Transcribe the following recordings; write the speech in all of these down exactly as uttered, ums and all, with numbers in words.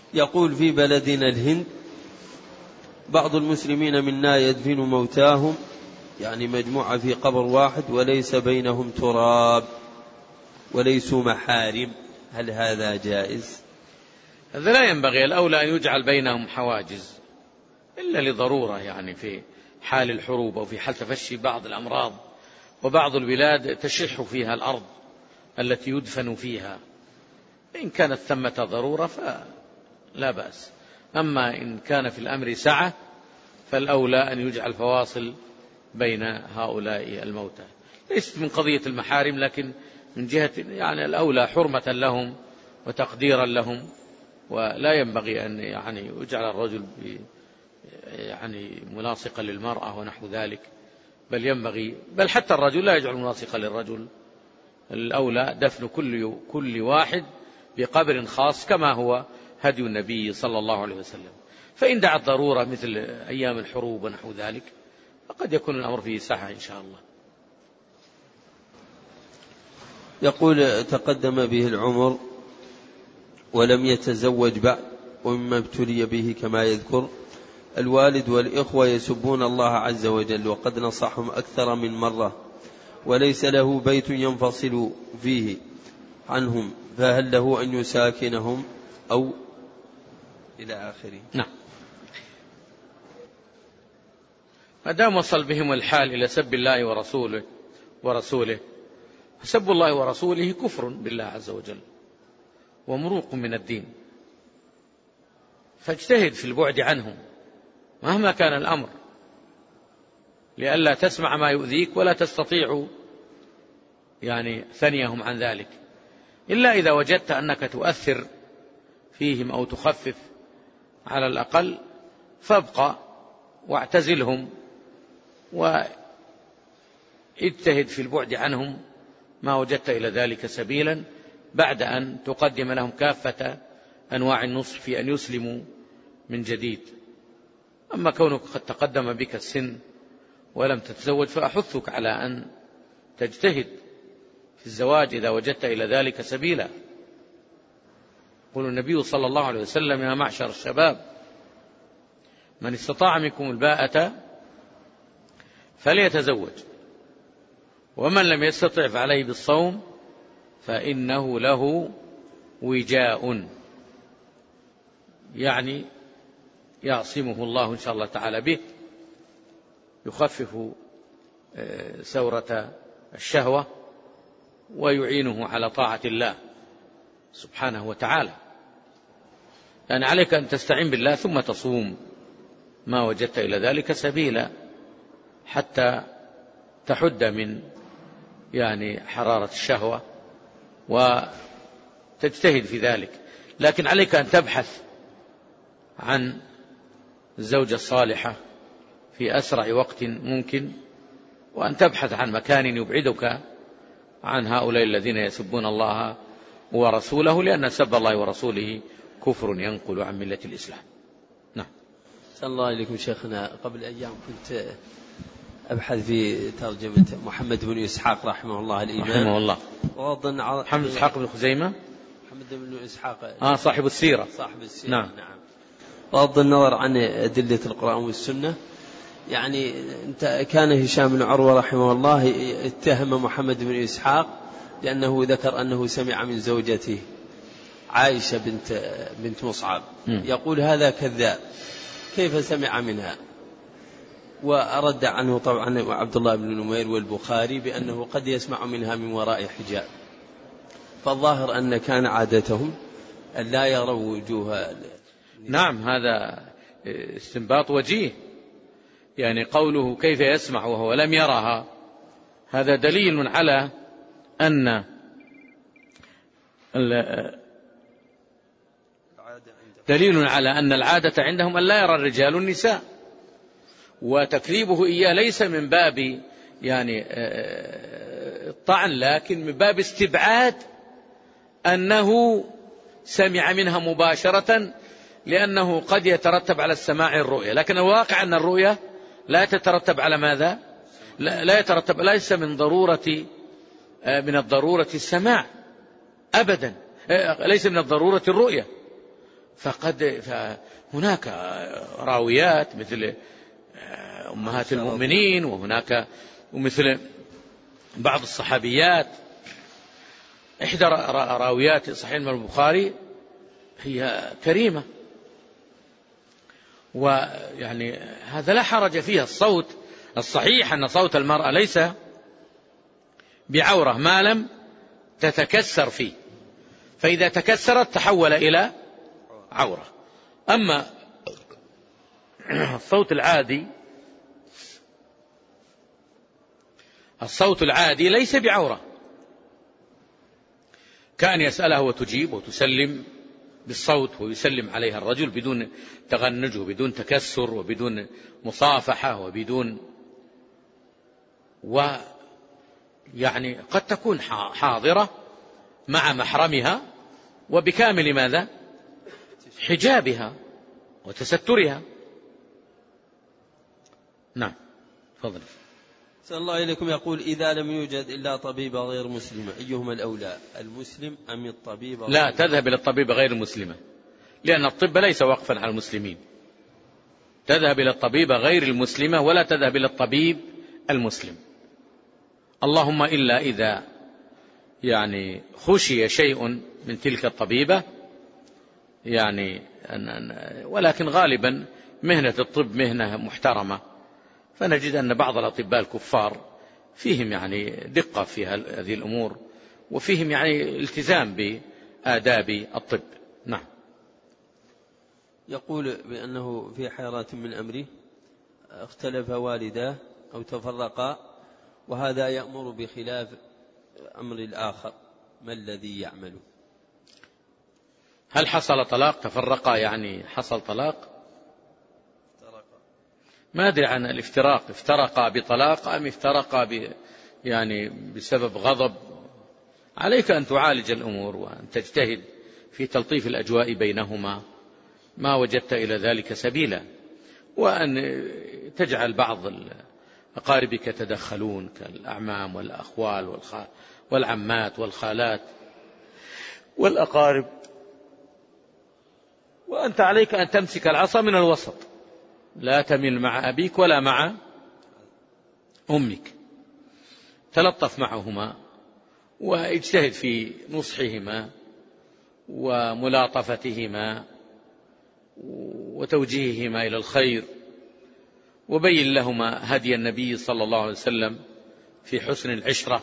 يقول: في بلدنا الهند بعض المسلمين منا يدفن موتاهم، يعني مجموعة في قبر واحد وليس بينهم تراب وليسوا محارم، هل هذا جائز؟ هذا لا ينبغي، الأولى أن يجعل بينهم حواجز إلا لضرورة، يعني في حال الحروب أو في حال تفشي بعض الأمراض، وبعض البلاد تشح فيها الأرض التي يدفن فيها، إن كانت ثمة ضرورة فلا بأس. أما إن كان في الأمر سعة فالأولى أن يجعل فواصل بين هؤلاء الموتى، ليست من قضية المحارم، لكن من جهة يعني الأولى حرمة لهم وتقديرا لهم، ولا ينبغي أن يعني يجعل الرجل يعني ملاصقا للمرأة ونحو ذلك، بل ينبغي بل حتى الرجل لا يجعل ملاصقا للرجل، الأولى دفن كل كل واحد بقبر خاص كما هو هدي النبي صلى الله عليه وسلم. فإن دعت ضرورة مثل أيام الحروب ونحو ذلك فقد يكون الأمر فيه سعة إن شاء الله. يقول: تقدم به العمر ولم يتزوج بعد، ومما ابتلي به كما يذكر الوالد والإخوة يسبون الله عز وجل، وقد نصحهم أكثر من مرة، وليس له بيت ينفصل فيه عنهم، فهل له أن يساكنهم أو إلى آخره؟ نعم، ما دام وصل بهم الحال إلى سب الله ورسوله ورسوله فسب الله ورسوله كفر بالله عز وجل ومروق من الدين، فاجتهد في البعد عنهم مهما كان الأمر، لئلا تسمع ما يؤذيك ولا تستطيع يعني ثنيهم عن ذلك، إلا إذا وجدت أنك تؤثر فيهم أو تخفف على الأقل، فابقى واعتزلهم واجتهد في البعد عنهم ما وجدت إلى ذلك سبيلا، بعد أن تقدم لهم كافة أنواع النصح في أن يسلموا من جديد. أما كونك قد تقدم بك السن ولم تتزوج فأحثك على أن تجتهد في الزواج إذا وجدت إلى ذلك سبيلا. يقول النبي صلى الله عليه وسلم: يا معشر الشباب من استطاع منكم الباءة فليتزوج، ومن لم يستطع فعليه بالصوم فإنه له وجاء، يعني يعصمه الله إن شاء الله تعالى به، يخفف سورة الشهوة ويعينه على طاعة الله سبحانه وتعالى. يعني عليك أن تستعين بالله ثم تصوم ما وجدت إلى ذلك سبيلا حتى تحد من يعني حرارة الشهوة وتجتهد في ذلك، لكن عليك أن تبحث عن الزوجة الصالحة في أسرع وقت ممكن، وأن تبحث عن مكان يبعدك عن هؤلاء الذين يسبون الله ورسوله، لأن سب الله ورسوله كفر ينقل عن ملة الإسلام. نعم. صلى الله عليكم شيخنا. قبل أيام كنت أبحث في ترجمة محمد بن إسحاق رحمه الله الإمام رحمه الله وأظن ع... محمد إسحاق بن خزيمة محمد بن إسحاق آه صاحب السيرة صاحب السيرة نعم. نعم. وأظن النظر عن أدلة القرآن والسنة، يعني كان هشام بن عروة رحمه الله اتهم محمد بن إسحاق لأنه ذكر أنه سمع من زوجته عائشة بنت بنت مصعب م. يقول هذا كذاب، كيف سمع منها؟ وأرد عنه طبعا عبد الله بن نمير والبخاري بأنه قد يسمع منها من وراء حجاب، فالظاهر أن كان عادتهم أن لا يروا وجوه. نعم، هذا استنباط وجيه، يعني قوله كيف يسمع وهو لم يرها هذا دليل على أن دليل على أن العادة عندهم أن لا يرى الرجال النساء، وتكذيبه إياه ليس من باب يعني الطعن، لكن من باب استبعاد أنه سمع منها مباشرة، لأنه قد يترتب على السماع الرؤية، لكن الواقع أن الرؤية لا تترتب على ماذا؟ لا يترتب، ليس من ضرورة من الضرورة السماع أبدا، ليس من الضرورة الرؤية، فقد فهناك راويات مثل أمهات المؤمنين، وهناك ومثل بعض الصحابيات. إحدى راويات صحيح البخاري هي كريمة، ويعني هذا لا حرج فيها. الصوت الصحيح أن صوت المرأة ليس بعورة ما لم تتكسر فيه، فإذا تكسرت تحول إلى عورة. أما الصوت العادي الصوت العادي ليس بعورة، كأن يسألها وتجيب وتسلم بالصوت ويسلم عليها الرجل بدون تغنج وبدون تكسر وبدون مصافحة وبدون ويعني قد تكون حاضرة مع محرمها وبكامل ماذا؟ حجابها وتسترها. نعم تفضل. صلى الله إليكم يقول: إذا لم يوجد إلا طبيبة غير مسلمة أيهما الأولى، المسلم أم الطبيبة؟ لا، تذهب إلى الطبيبة غير المسلمة، لأن الطب ليس وقفا على المسلمين. تذهب إلى الطبيبة غير المسلمة ولا تذهب إلى الطبيب المسلم، اللهم إلا إذا يعني خشي شيء من تلك الطبيبة، يعني ولكن غالبا مهنة الطب مهنة محترمة، فنجد أن بعض الأطباء الكفار فيهم يعني دقة في هذه الأمور، وفيهم يعني التزام بآداب الطب. نعم. يقول بأنه في حيرة من أمره، اختلف والداه أو تفرقا، وهذا يأمر بخلاف أمر الآخر، ما الذي يعمل؟ هل حصل طلاق؟ تفرقا يعني حصل طلاق؟ ما أدري عن الافتراق، افترقا بطلاق أم افترقا ب يعني بسبب غضب. عليك أن تعالج الأمور وأن تجتهد في تلطيف الأجواء بينهما ما وجدت إلى ذلك سبيلا، وأن تجعل بعض أقاربك يتدخلون كالأعمام والأخوال والعمات والخالات والأقارب، وأنت عليك أن تمسك العصا من الوسط، لا تمل مع أبيك ولا مع أمك، تلطف معهما واجتهد في نصحهما وملاطفتهما وتوجيههما إلى الخير، وبين لهما هدي النبي صلى الله عليه وسلم في حسن العشرة،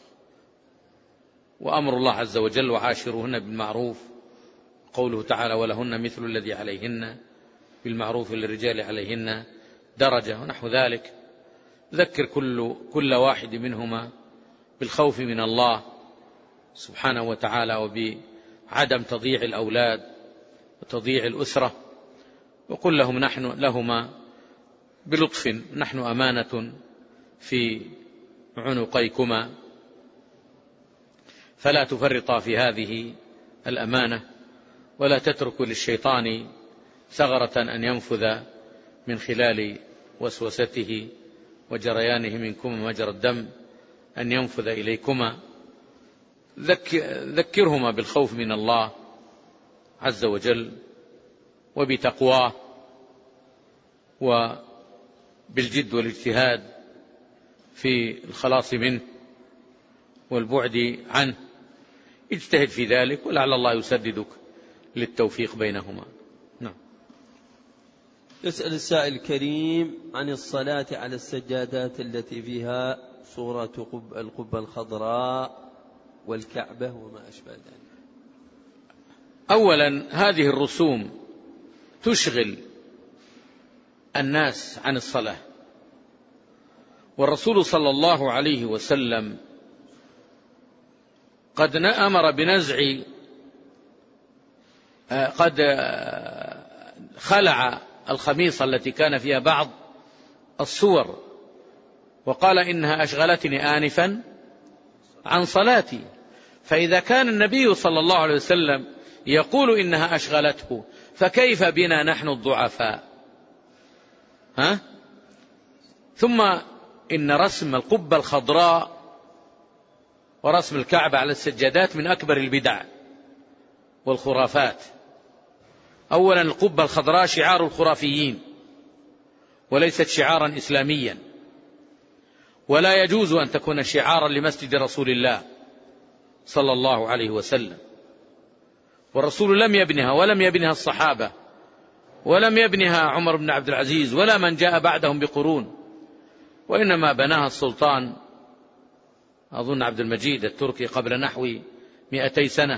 وأمر الله عز وجل: وعاشرهن بالمعروف، قوله تعالى: ولهن مثل الذي عليهن بالمعروف للرجال عليهن درجة، ونحو ذلك. ذكر كل, كل واحد منهما بالخوف من الله سبحانه وتعالى، وبعدم تضييع الأولاد وتضييع الأسرة، وقل لهم نحن لهما بلطف: نحن أمانة في عنقيكما فلا تفرطا في هذه الأمانة، ولا تتركوا للشيطان ثغرة أن ينفذ من خلال وسوسته وجريانه منكم مجرى الدم أن ينفذ إليكما. ذكرهما بالخوف من الله عز وجل وبتقواه وبالجد والاجتهاد في الخلاص منه والبعد عنه. اجتهد في ذلك ولعل الله يسددك للتوفيق بينهما. نعم. يسأل السائل الكريم عن الصلاة على السجادات التي فيها صورة القبة الخضراء والكعبة وما أشبه ذلك. أولا، هذه الرسوم تشغل الناس عن الصلاة، والرسول صلى الله عليه وسلم قد أمر بنزع قد خلع الخميصة التي كان فيها بعض الصور، وقال: إنها أشغلتني آنفا عن صلاتي. فإذا كان النبي صلى الله عليه وسلم يقول إنها أشغلته، فكيف بنا نحن الضعفاء؟ ها؟ ثم إن رسم القبة الخضراء ورسم الكعبة على السجادات من أكبر البدع والخرافات. أولا القبة الخضراء شعار الخرافيين وليست شعارا إسلاميا، ولا يجوز أن تكون شعارا لمسجد رسول الله صلى الله عليه وسلم، والرسول لم يبنها ولم يبنها الصحابة ولم يبنها عمر بن عبد العزيز ولا من جاء بعدهم بقرون، وإنما بناها السلطان أظن عبد المجيد التركي قبل نحو مئتي سنة،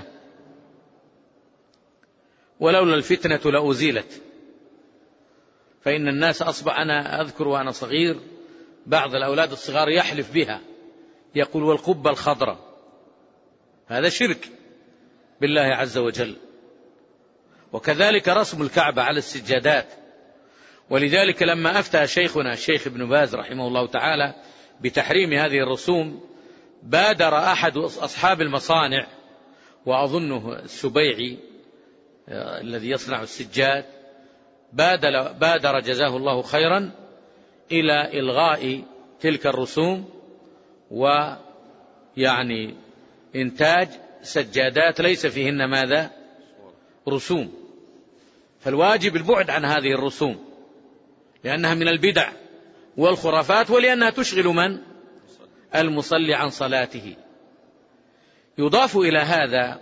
ولولا الفتنة لأزيلت. فإن الناس أصبح، أنا أذكر وأنا صغير بعض الأولاد الصغار يحلف بها، يقول والقبة الخضراء، هذا شرك بالله عز وجل. وكذلك رسم الكعبة على السجادات. ولذلك لما أفتى شيخنا الشيخ ابن باز رحمه الله تعالى بتحريم هذه الرسوم، بادر أحد أصحاب المصانع وأظنه السبيعي الذي يصنع السجاد، بادر, بادر جزاه الله خيرا إلى إلغاء تلك الرسوم، ويعني إنتاج سجادات ليس فيهن ماذا؟ رسوم. فالواجب البعد عن هذه الرسوم لأنها من البدع والخرافات، ولأنها تشغل من؟ المصلي عن صلاته. يضاف إلى هذا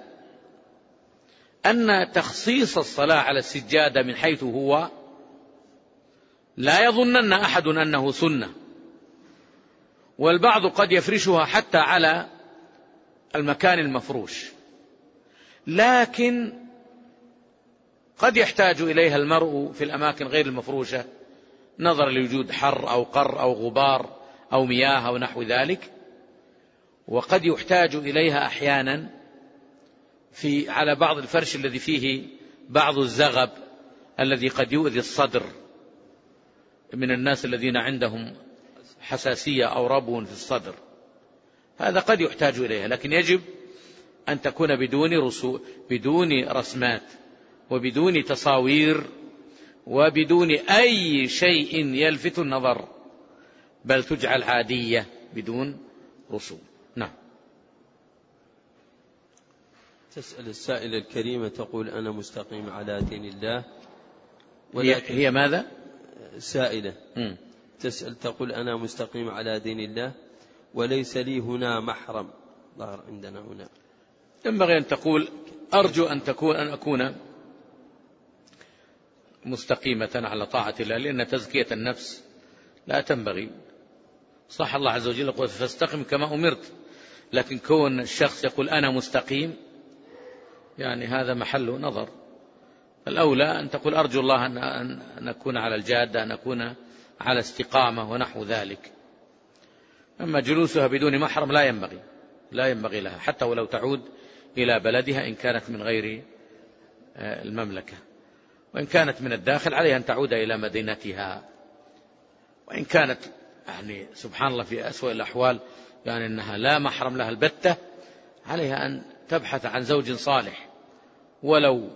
أن تخصيص الصلاة على السجادة من حيث هو لا يظنن أحد أنه سنة، والبعض قد يفرشها حتى على المكان المفروش، لكن قد يحتاج إليها المرء في الأماكن غير المفروشة نظرا لوجود حر أو قر أو غبار أو مياه أو نحو ذلك، وقد يحتاج إليها أحيانا في على بعض الفرش الذي فيه بعض الزغب الذي قد يؤذي الصدر من الناس الذين عندهم حساسية أو ربو في الصدر، هذا قد يحتاج إليها، لكن يجب أن تكون بدون رسو بدون رسمات وبدون تصاوير وبدون أي شيء يلفت النظر، بل تجعل عادية بدون رسوم. نعم. تسأل السائلة الكريمة تقول أنا مستقيم على دين الله، هي, هي ماذا؟ سائلة م. تسأل تقول أنا مستقيم على دين الله وليس لي هنا محرم، ظهر عندنا هنا. ينبغي أن تقول أرجو أن تكون أن أكون مستقيمة على طاعة الله، لأن تزكية النفس لا تنبغي. صح الله عز وجل يقول فاستقم كما أمرت، لكن كون الشخص يقول أنا مستقيم يعني هذا محل نظر. الأولى أن تقول أرجو الله أن أكون على الجادة، أن أكون على استقامة ونحو ذلك. أما جلوسها بدون محرم لا ينبغي لا ينبغي لها، حتى ولو تعود إلى بلدها إن كانت من غير المملكة، وإن كانت من الداخل عليها أن تعود إلى مدينتها، وإن كانت يعني سبحان الله في أسوأ الأحوال يعني أنها لا محرم لها البتة، عليها أن تبحث عن زوج صالح ولو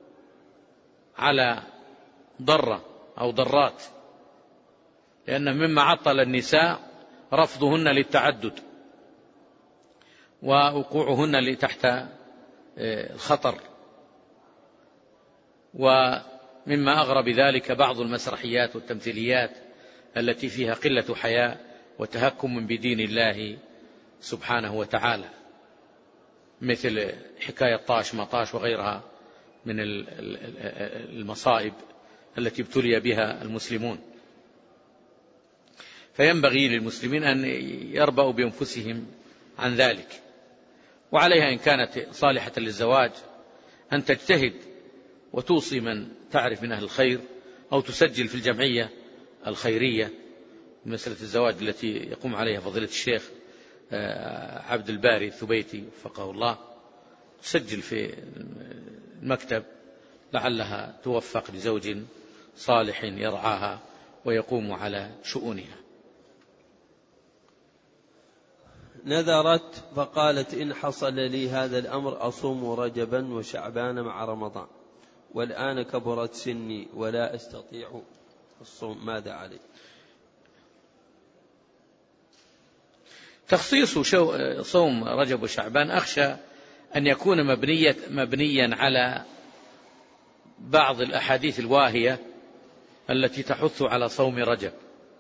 على ضرة أو ضرات، لأن مما عطل النساء رفضهن للتعدد ووقوعهن تحت الخطر. ومما أغرب ذلك بعض المسرحيات والتمثيليات التي فيها قلة حياء وتهكم بدين الله سبحانه وتعالى، مثل حكاية طاش مطاش وغيرها من المصائب التي ابتلي بها المسلمون. فينبغي للمسلمين أن يربأوا بأنفسهم عن ذلك، وعليها إن كانت صالحة للزواج أن تجتهد وتوصي من تعرف من أهل الخير أو تسجل في الجمعية الخيرية مسألة الزواج التي يقوم عليها فضيلة الشيخ عبد الباري الثبيتي وفقه الله، تسجل في المكتب لعلها توفق لزوج صالح يرعاها ويقوم على شؤونها. نذرت فقالت إن حصل لي هذا الأمر أصوم رجبا وشعبان مع رمضان، والآن كبرت سني ولا أستطيع الصوم، ماذا علي؟ تخصيص صوم رجب وشعبان أخشى أن يكون مبنية مبنيا على بعض الأحاديث الواهية التي تحث على صوم رجب.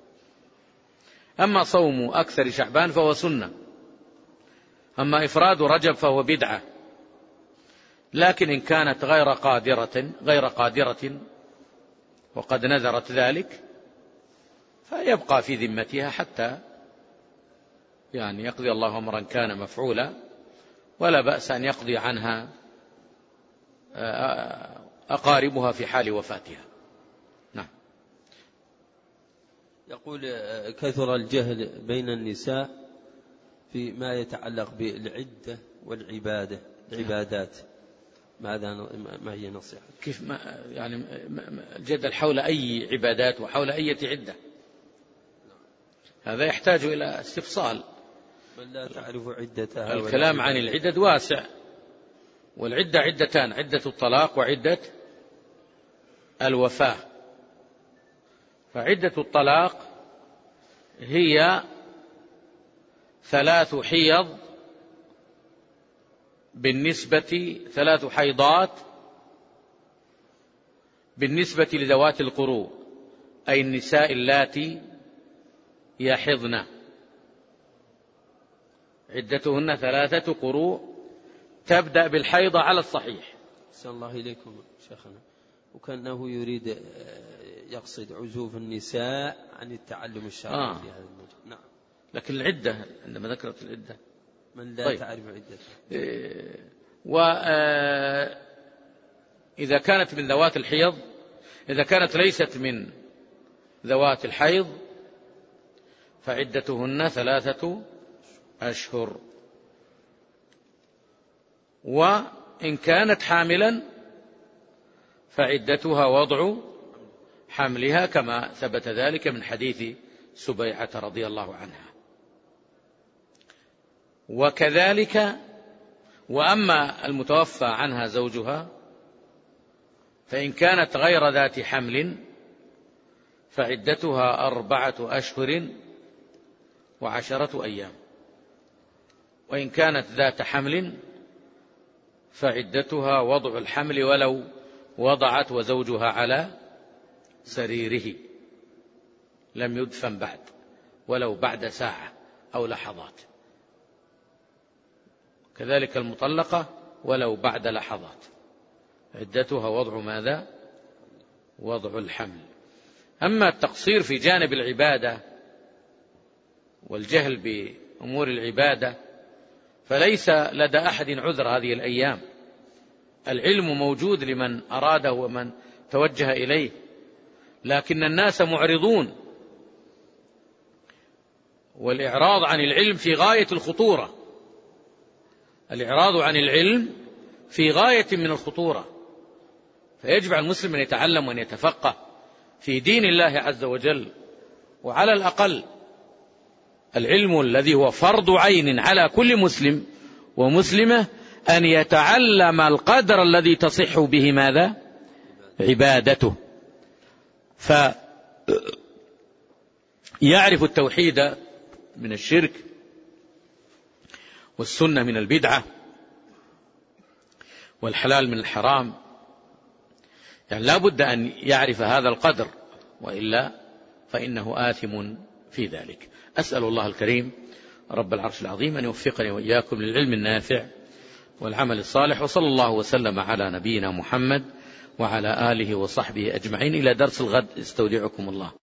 أما صوم أكثر شعبان فهو سنة، أما إفراد رجب فهو بدعة. لكن إن كانت غير قادرة غير قادرة وقد نذرت ذلك فيبقى في ذمتها حتى يعني يقضي الله أمرا كان مفعولا، ولا بأس أن يقضي عنها أقاربها في حال وفاتها. نعم. يقول كثر الجهل بين النساء فيما يتعلق بالعدة والعبادة العبادات، ماذا ما هي نصيحة؟ كيف ما يعني الجدل حول أي عبادات وحول أي عدة؟ هذا يحتاج إلى استفصال. من لا تعرف عدتها. الكلام عن العدد واسع، والعدة عدتان: عدة الطلاق وعدة الوفاة. فعدة الطلاق هي ثلاث حيض بالنسبة ثلاث حيضات بالنسبة لذوات القروء، أي النساء اللاتي يحضن، عدتهن ثلاثة قروء تبدأ بالحيض على الصحيح. أحسن الله إليكم شيخنا. وكأنه يريد يقصد عزوف النساء عن التعلم الشرعي آه. في هذا الموضوع. نعم. لكن العدة عندما ذكرت العدة من لا طيب. تعرف عدتها. إيه وإذا كانت من ذوات الحيض، إذا كانت ليست من ذوات الحيض فعدتهن ثلاثة أشهر. وإن كانت حاملا فعدتها وضع حملها، كما ثبت ذلك من حديث سبيعة رضي الله عنها. وكذلك وأما المتوفى عنها زوجها فإن كانت غير ذات حمل فعدتها أربعة أشهر وعشرة أيام، وإن كانت ذات حمل فعدتها وضع الحمل ولو وضعت وزوجها على سريره لم يدفن بعد، ولو بعد ساعة أو لحظات. كذلك المطلقة ولو بعد لحظات عدتها وضع ماذا؟ وضع الحمل. أما التقصير في جانب العبادة والجهل بأمور العبادة فليس لدى أحد عذر هذه الأيام. العلم موجود لمن أراده ومن توجه إليه، لكن الناس معرضون، والإعراض عن العلم في غاية الخطورة. الإعراض عن العلم في غاية من الخطورة، فيجب على المسلم أن يتعلم وأن يتفقه في دين الله عز وجل. وعلى الأقل العلم الذي هو فرض عين على كل مسلم ومسلمة أن يتعلم القدر الذي تصح به ماذا؟ عبادته، فيعرف التوحيد من الشرك والسنة من البدعة والحلال من الحرام. يعني لا بد أن يعرف هذا القدر، وإلا فإنه آثم في ذلك. أسأل الله الكريم رب العرش العظيم أن يوفقني وإياكم للعلم النافع والعمل الصالح، وصلى الله وسلم على نبينا محمد وعلى آله وصحبه أجمعين. إلى درس الغد، استودعكم الله.